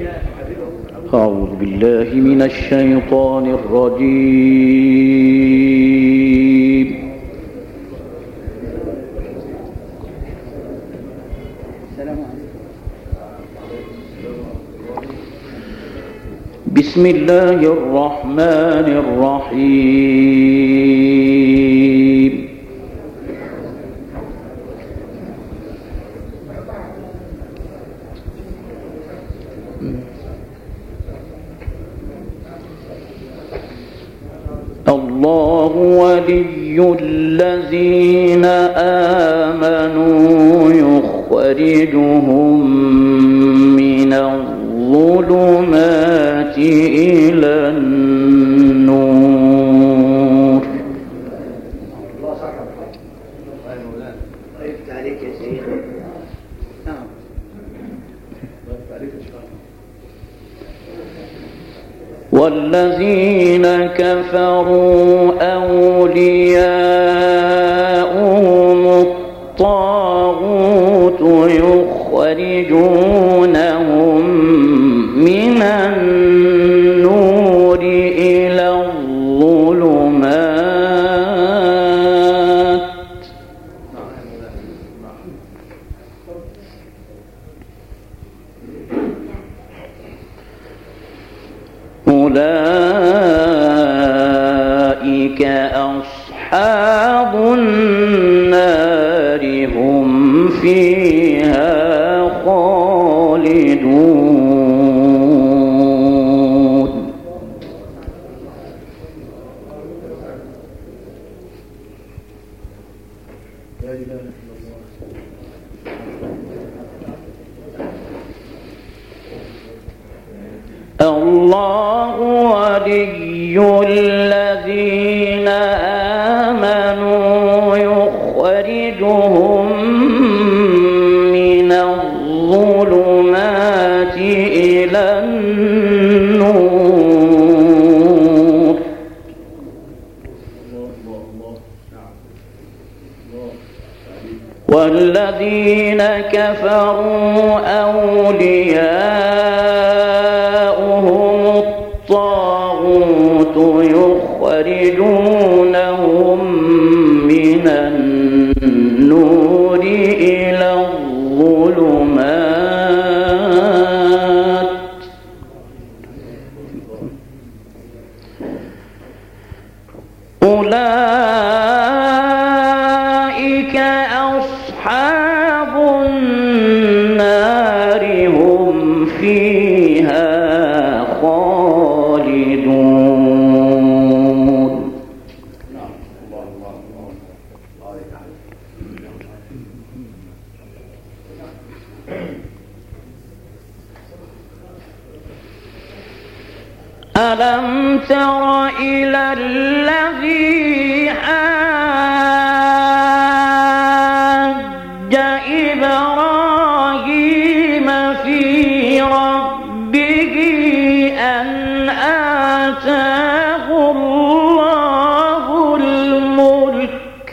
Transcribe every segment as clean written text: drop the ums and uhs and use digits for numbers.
أعوذ بالله من الشيطان الرجيم. بسم الله الرحمن الرحيم. الله ولي الذين آمنوا يخرجهم من الظلمات إلى النور. والذين كفروا أولياؤهم الطاغوت يخرجونهم من النور إلى الظلمات. أولئك أصحاب النار هم فيها خالدون. الله ولي الذين آمنوا يخرجهم من الظلمات إلى النور. والذين كفروا أولياؤهم الطاغوت يخرجونهم من النور إلى الظلمات. أولئك أصحاب النار هم فيها خالدون. ألم تر إلى الذي حاج إبراهيم في ربه أن آتاه الله الملك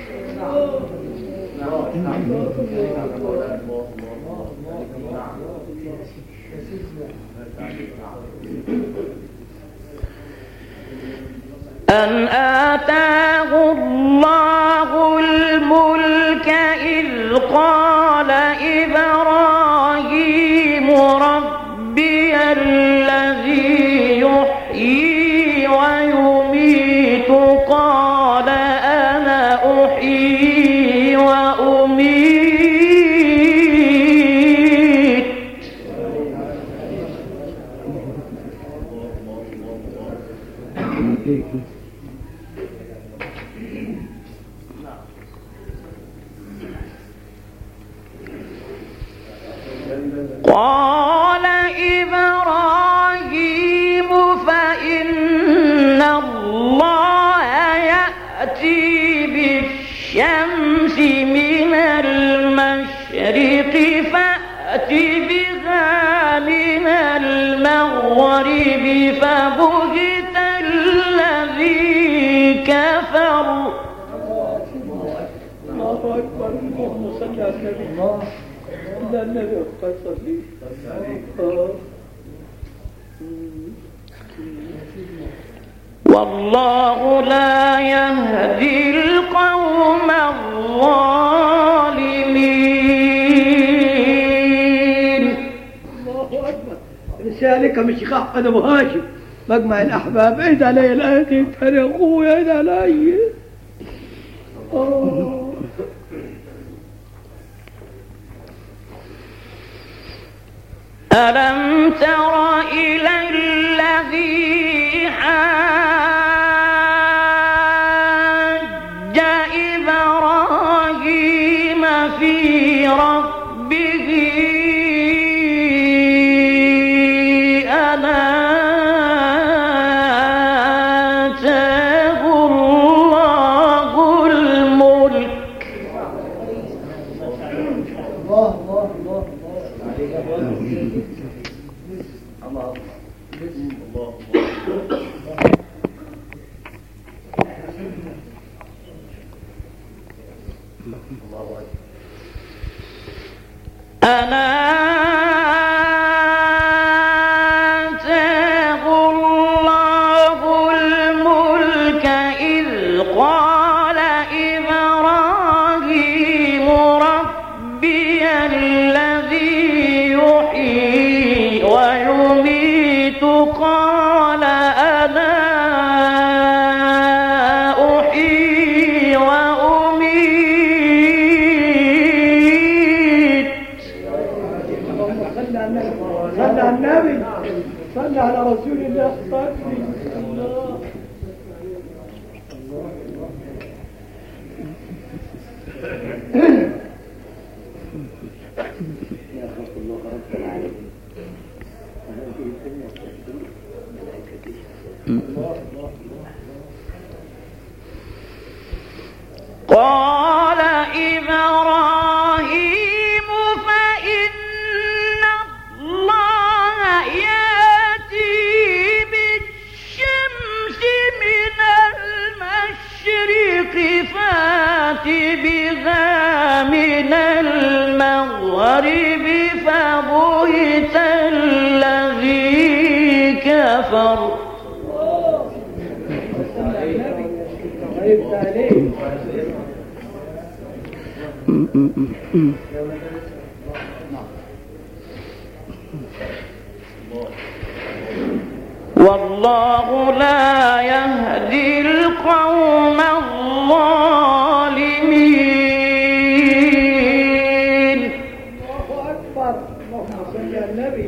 إذ قال إبراهيم ربي الذي يحيي ويميت قال أنا أحيي وأميت قال إبراهيم فإن الله يأتي بالشمس من المشرق فأت بها من المغرب فبهت الذي كفر. الله أكبر. اللهم صل على النبي. والله لا يهدي القوم الظالمين. الله أكبر. رسالك مش أحمد أبو هاشم مجمع الأحباب. اهدى علي الآية دي يا أخويا، اهدى علي. ألم تر إلى الذي حاج إبراهيم في ربه أن آتاه الله الملك. أن آتاه الله الملك إذ قال إبراهيم ربي الذي يحيي ويميت قال أنا أحيي وأميت. صلى على النبي، صلى على رسول الله. قال إبراهيم فإن الله يأتي بالشمس من المشرق فات بها من المغرب فبهت الذي كفر. والله لا يهدي القوم الظالمين. الله أكبر. اللهم صل على النبي.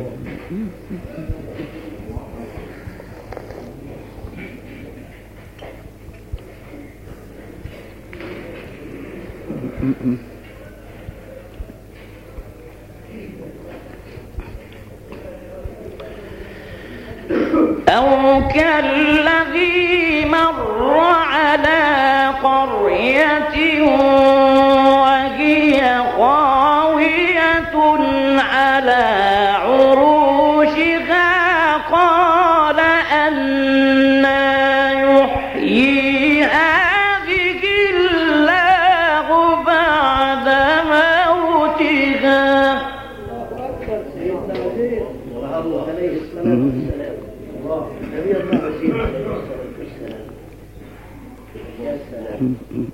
أو كالذي مر على قرية وهي خاوية على عروشها قال أنى يحيي هذه الله بعد موتها. الله أكبر. سيدنا علي عليه الصلاة والسلام. الله نبي الله سيدنا عليه الصلاة والسلام. يا سلام.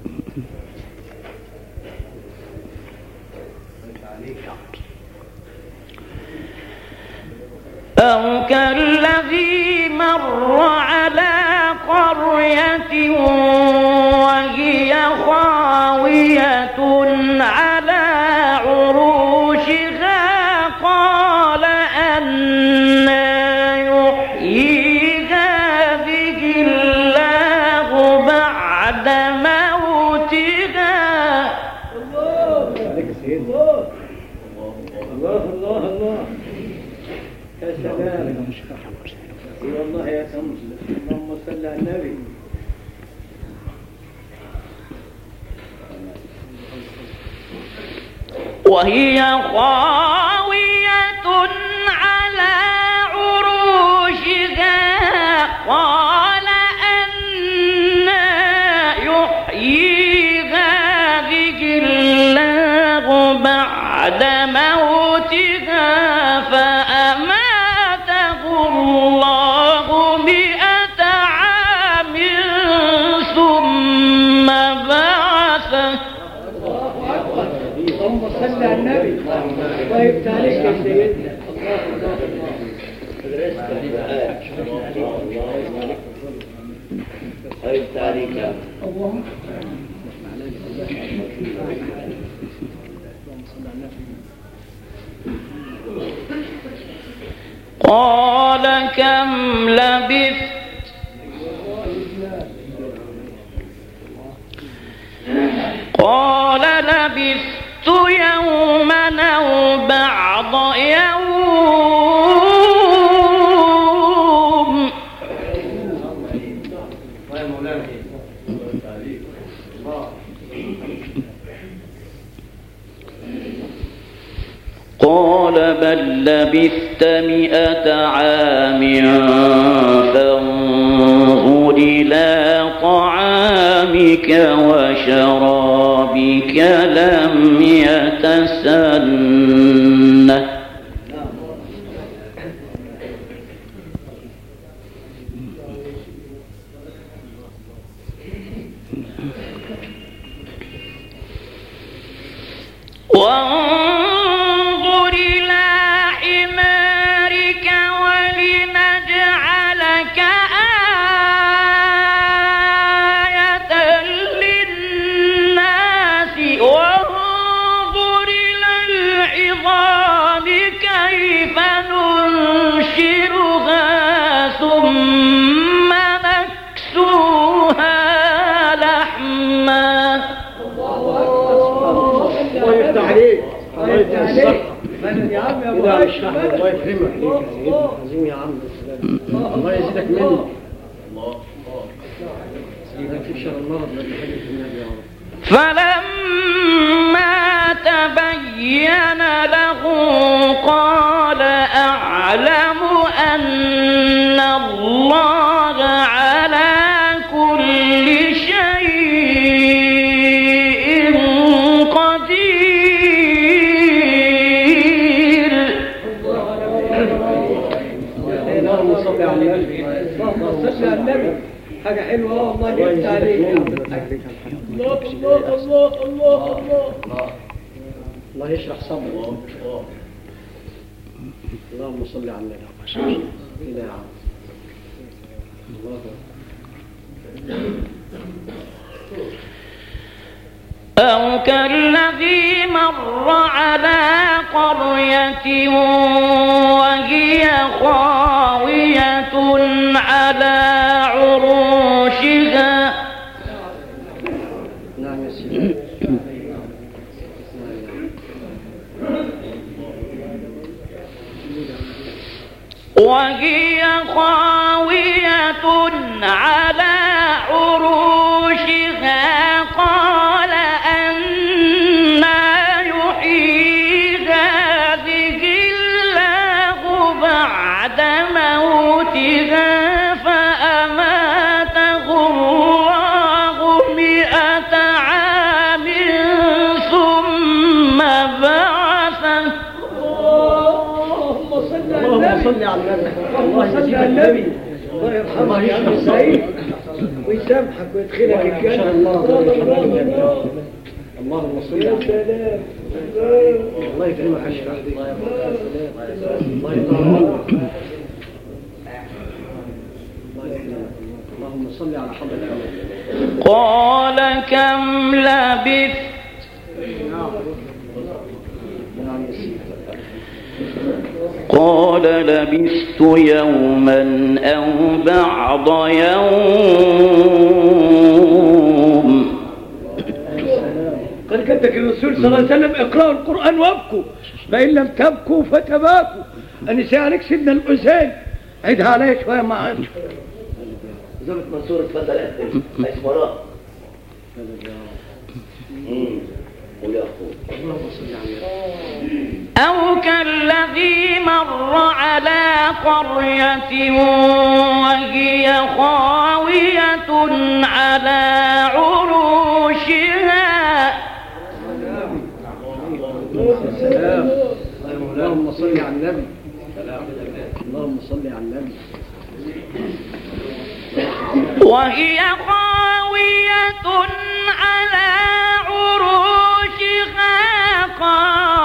أو كالذي مر على قرية وهي خاوية على عروشها قال أنى يحيي هذه الله بعد موتها. الله عليك سيدنا. الله الله الله. يا سلام. والله يا شمس. اللهم صل على النبي. وهي خاوية على عروشها قال أنى يحيي هذه الله بعد موتها فأماته الله 100 عام صل على النبي. الله يفتح عليك يا سيدنا. الله يفتح عليك يا اللهم قال كم لبثت قال لبثت يوما أو بعض يوم قال بل لبثت 100 عام فانظر إلى طعامك وشرابك لم يتسنه وانظر إلى حمارك ولنجعلك آية للناس وانظر إلى العظام كيف ننشرها ثم نكسوها لحما. الله يفتح عليك. الله يفتح عليك. يا عم يا ابو هاشم الله يكرمك. عظيم يا عم. الله يزيدك مني. الله يزيدك في شر المرض الذي حدث النبي يا رب. فلما تبين له قال أعلم أن الله على كل شيء قدير. اللهم صل على النبي. اللهم صل على النبي. حاجة حلوة والله يفتح عليك. الله الله الله الله الله. الله يشرح صدرك. اللهم صل على النبي. كده يا عم. أو كالذي مر على قرية وهي خاوية على عروشها نعم يا سيدي. وهي خاوية على عروشها قال أنى يحيي هذه الله بعد موتها فأماته الله 100 عام ثم بعثه. اللهم صل على النبي. الله صل على النبي. الله يرحمك يا ابو سعيد ويسامحك ويدخلك الجنة. اللهم صل على النبي. الله يكرمك يا شيخ. الله يرحمك. اللهم صل على حضرتك. قال كم لبثت قال لبثت يوما أو بعض يوم. قال كتك الرسول صلى الله عليه وسلم اقرأوا القرآن وابكوا فإن لم تبكوا فتباكوا. النساء عليك سيدنا الحسين عيدها عليك شوية ما عادش. زوجة منصور اتفضل اقفل اسمراه. ويا اخوه أو كالذي مر على قرية وهي خاوية على عروشها. اللهم صل على النبي. اللهم صل على النبي. وهي خاوية على عروشها قال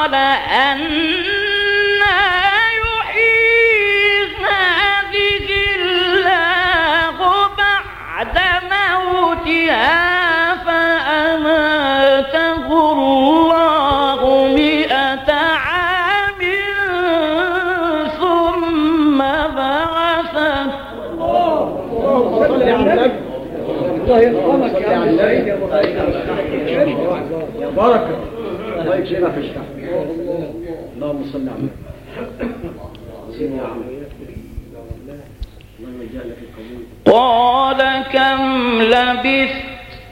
أنى يحيي هذه الله بعد موتها فأماته الله 100 عام ثم بعثه. صل على النبي. الله يرحمك يا عم سعيد يا بركة. الله يكرمك في الشعب. اللهم صل على النبي. سيدنا يا عم. الله يجعل لك القبول. قال كم لبثت؟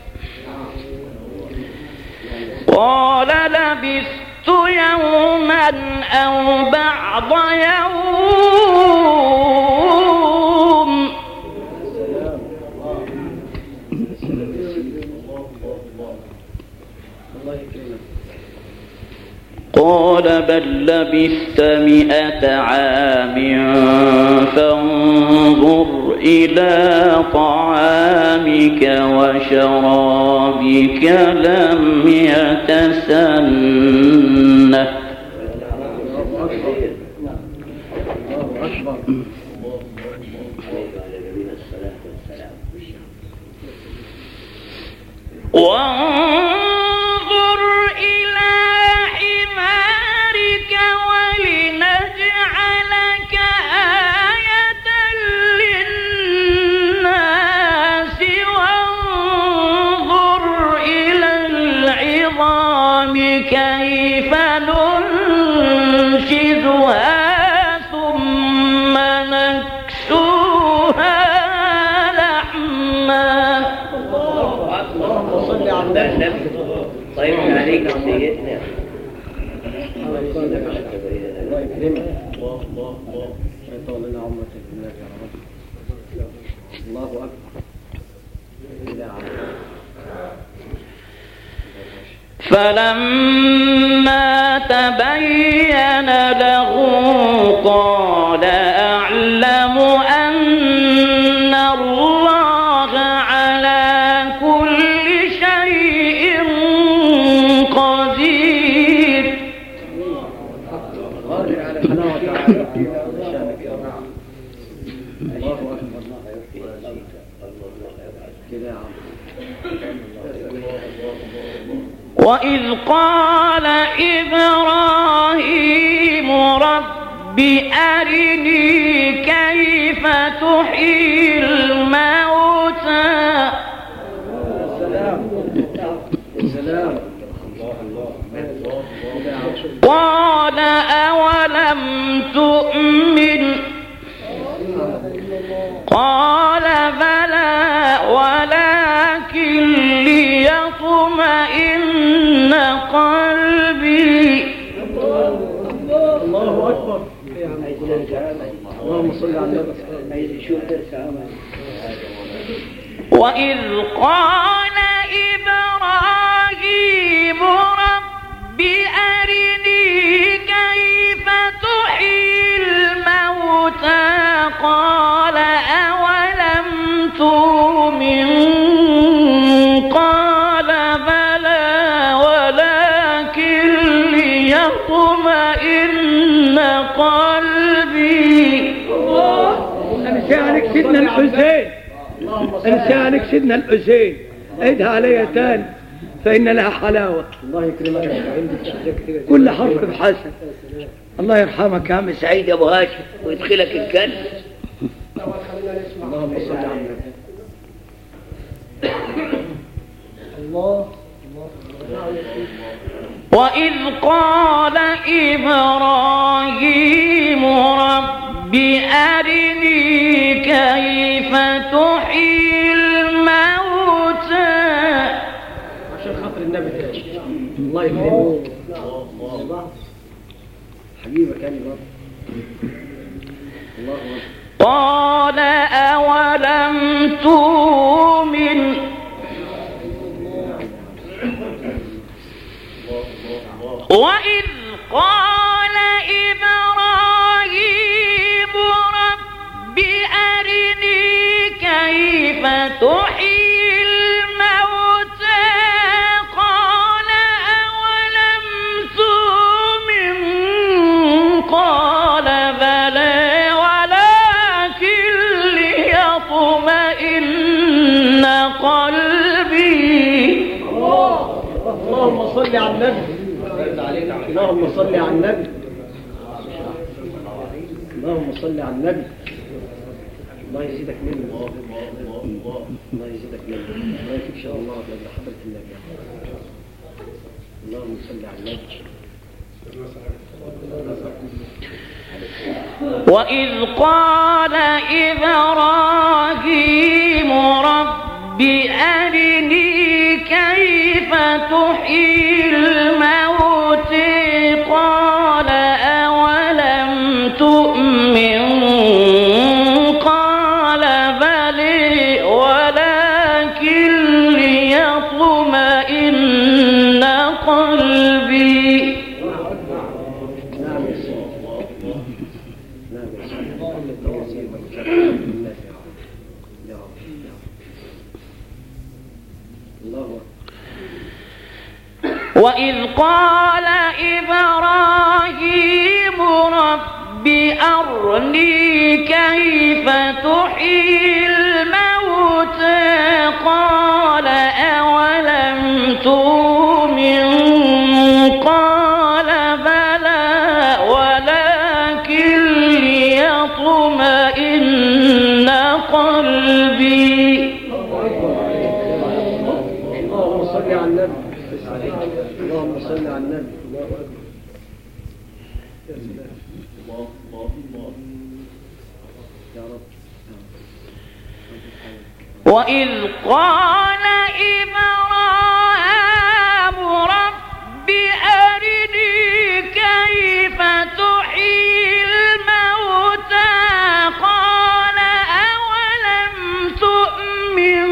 قال لبثت يوما أو بعض يوم. قال بل لبثت 100 عام فانظر إلى طعامك وشرابك لم يتسنه. وانظر إلى حمارك ولنجعلك آية للناس وانظر إلى العظام كيف ننشزها ثم نكسوها لحما. صل على النبي. طيب عليك سيدنا. الله يكرمك. الله يطول لنا عمرك هناك يا رب. الله أكبر. فلما تبين له قال أعلم أن الله على كل شيء قدير. قادر على حلاوة عافيتك وشانك يا رب. الله أكبر. كده يا عم. وإذ قال إبراهيم رب أرني كيف تحيي الموتى. السلام. قال أولم تؤمن؟ قال بلى ولكن ليطمئن قلبي. الله أكبر. اللهم صل على النبي. وإذ قال إبراهيم رب أرني كيف تحيي الموتى. قال أولم تؤمن؟ قال بلى ولكن ليطمئن قلبي. أنسانك سيدنا الحسين. أنسانك سيدنا الحسين. عيدها علي تاني فإن لها حلاوة. الله يكرمك. كل حرف بحسن. الله يرحمك يا عم سعيد يا ابو هاشم ويدخلك الجنة. اللهم صل على النبي. الله. وإذ قال إبراهيم رب أرني كيف تحيي الموتى. عشان خاطر النبي تاني. الله يكرمك. حبيبك يعني برضه. الله أكبر. قال أولم تؤمن؟ وإذ قال إبراهيم رب أرني كيف تحيي الموتى. قال أولم تؤمن؟ صل على النبي. اللهم صل على النبي. اللهم صل على النبي. الله يزيدك منه. الله يزيدك منه. الله يكفيك شاء الله لأجل حضرة النبي. اللهم صل على النبي. وإذ قال إبراهيم رب أرني كيف تحيي الموت قال أولم تؤمن قال بلى ولكن ليطمئن قلبي. وإذ قال إبراهيم رب أرني كيف تحيي الموت قال أولم تؤمن قال بلى ولكن ليطمئن قلبي. اللهم صل على النبي. اللهم صل على النبي. الله أكبر. يا سلام. يا رب. وإذ قال إبراهيم رب أرني كيف تحيي الموتى قال أولم تؤمن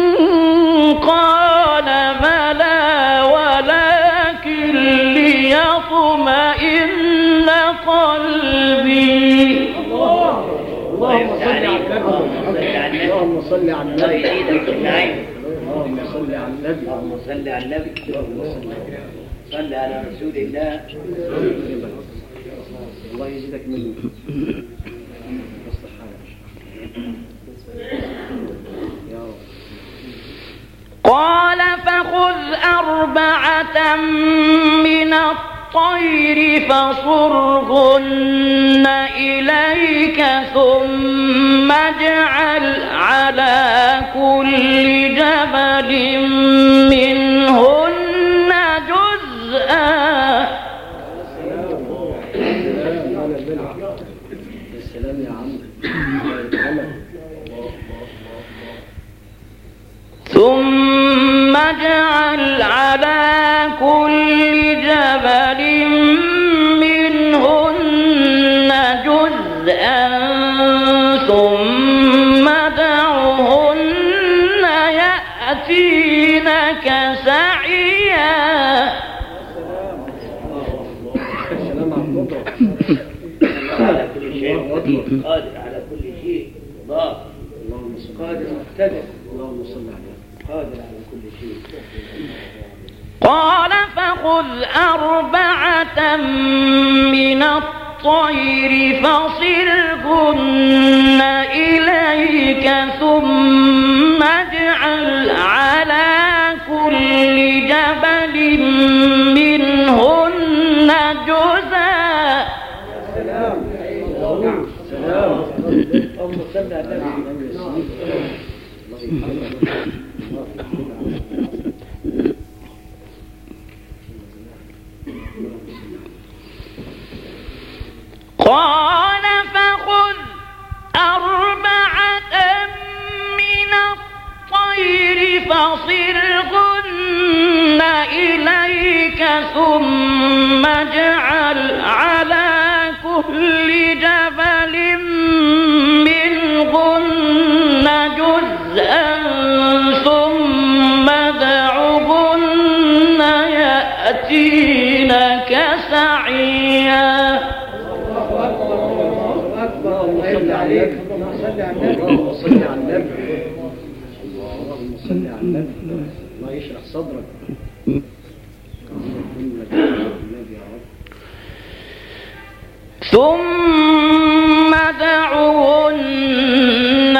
قال بلى ولكن ليطمئن قلبي. اللهم صل على النبي. اللهم صل على النبي. اللهم صل على النبي. اللهم صل على النبي. صل على رسول الله. الله يزيدك منه. اصلح حالك يا رب. قال فخذ أربعة من الطير فصرهن إليك ثم اجعل على كل جبل منهن جزءا. السلام يا عم. ثم اجعل على كل جبل منهن جزءا ثم دعهن يأتينك سعيا. السلام عليكم. على كل شيء قدير قادر على كل شيء. اللهم صل قادر مقتدر. اللهم صل على قادر على كل شيء. قال فخذ أربعة من الطير فصرهن إليك ثم اجعل على كل جبل منهن جزءا. سلام. سلام. اللهم صل على النبي. قال فخذ أربعة من الطير فصرهن إليك ثم اجعل على كل جبل منهن جزءا ثم دعهن يأتينك سعيا. اللهم صل عليك. اللهم صل على النبي. اللهم صل على النبي. الله يشرح صدرك. ثم دعهن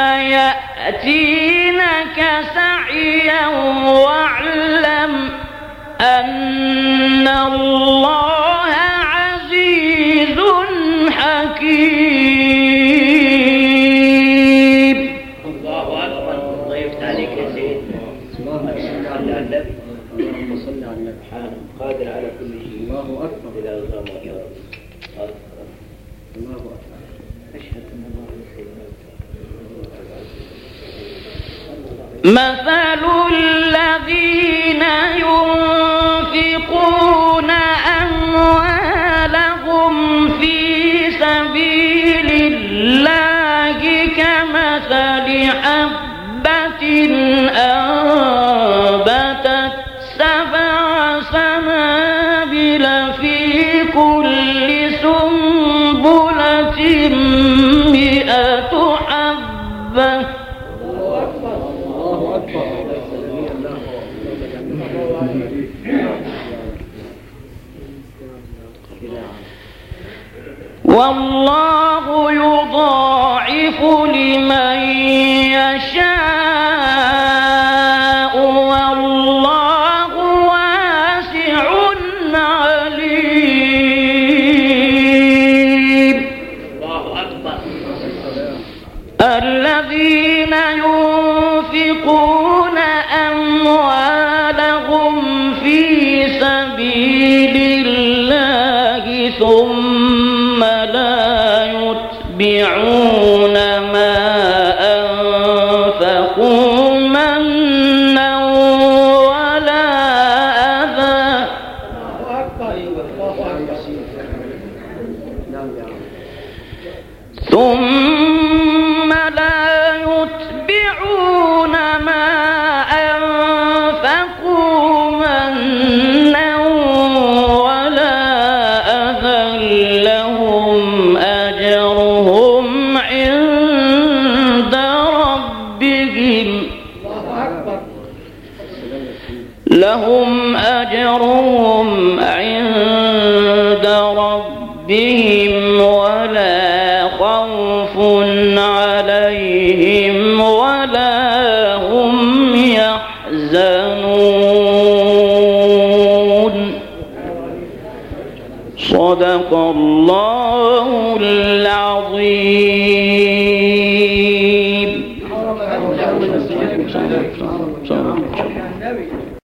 يأتينك سعيا واعلم أن الله عزيز حكيم. الله أكبر. ضيفت عليك يا سيدنا. اللهم صل على النبي. اللهم صل على النبي. قادر على كل شيء. الله أكبر. إلى الغمر يا رب. الله أكبر. أشهد أن الله مثل الذين ينفقون أموالهم في سبيل الله كمثل حبة أنبتت 7 سنابل في كل سنبلة 100 حبة. والله يضاعف لمن يشاء والله واسع عليم. الله أكبر. الذين ينفقون أموالهم في سبيل الله ثم لا يتبعون ما أنفقوا منا ولا أذى ثم لا يتبعون ما أنفقوا منا ولا أذى لهم أجرهم عند ربهم ولا خوف عليهم ولا هم يحزنون. صدق الله العظيم.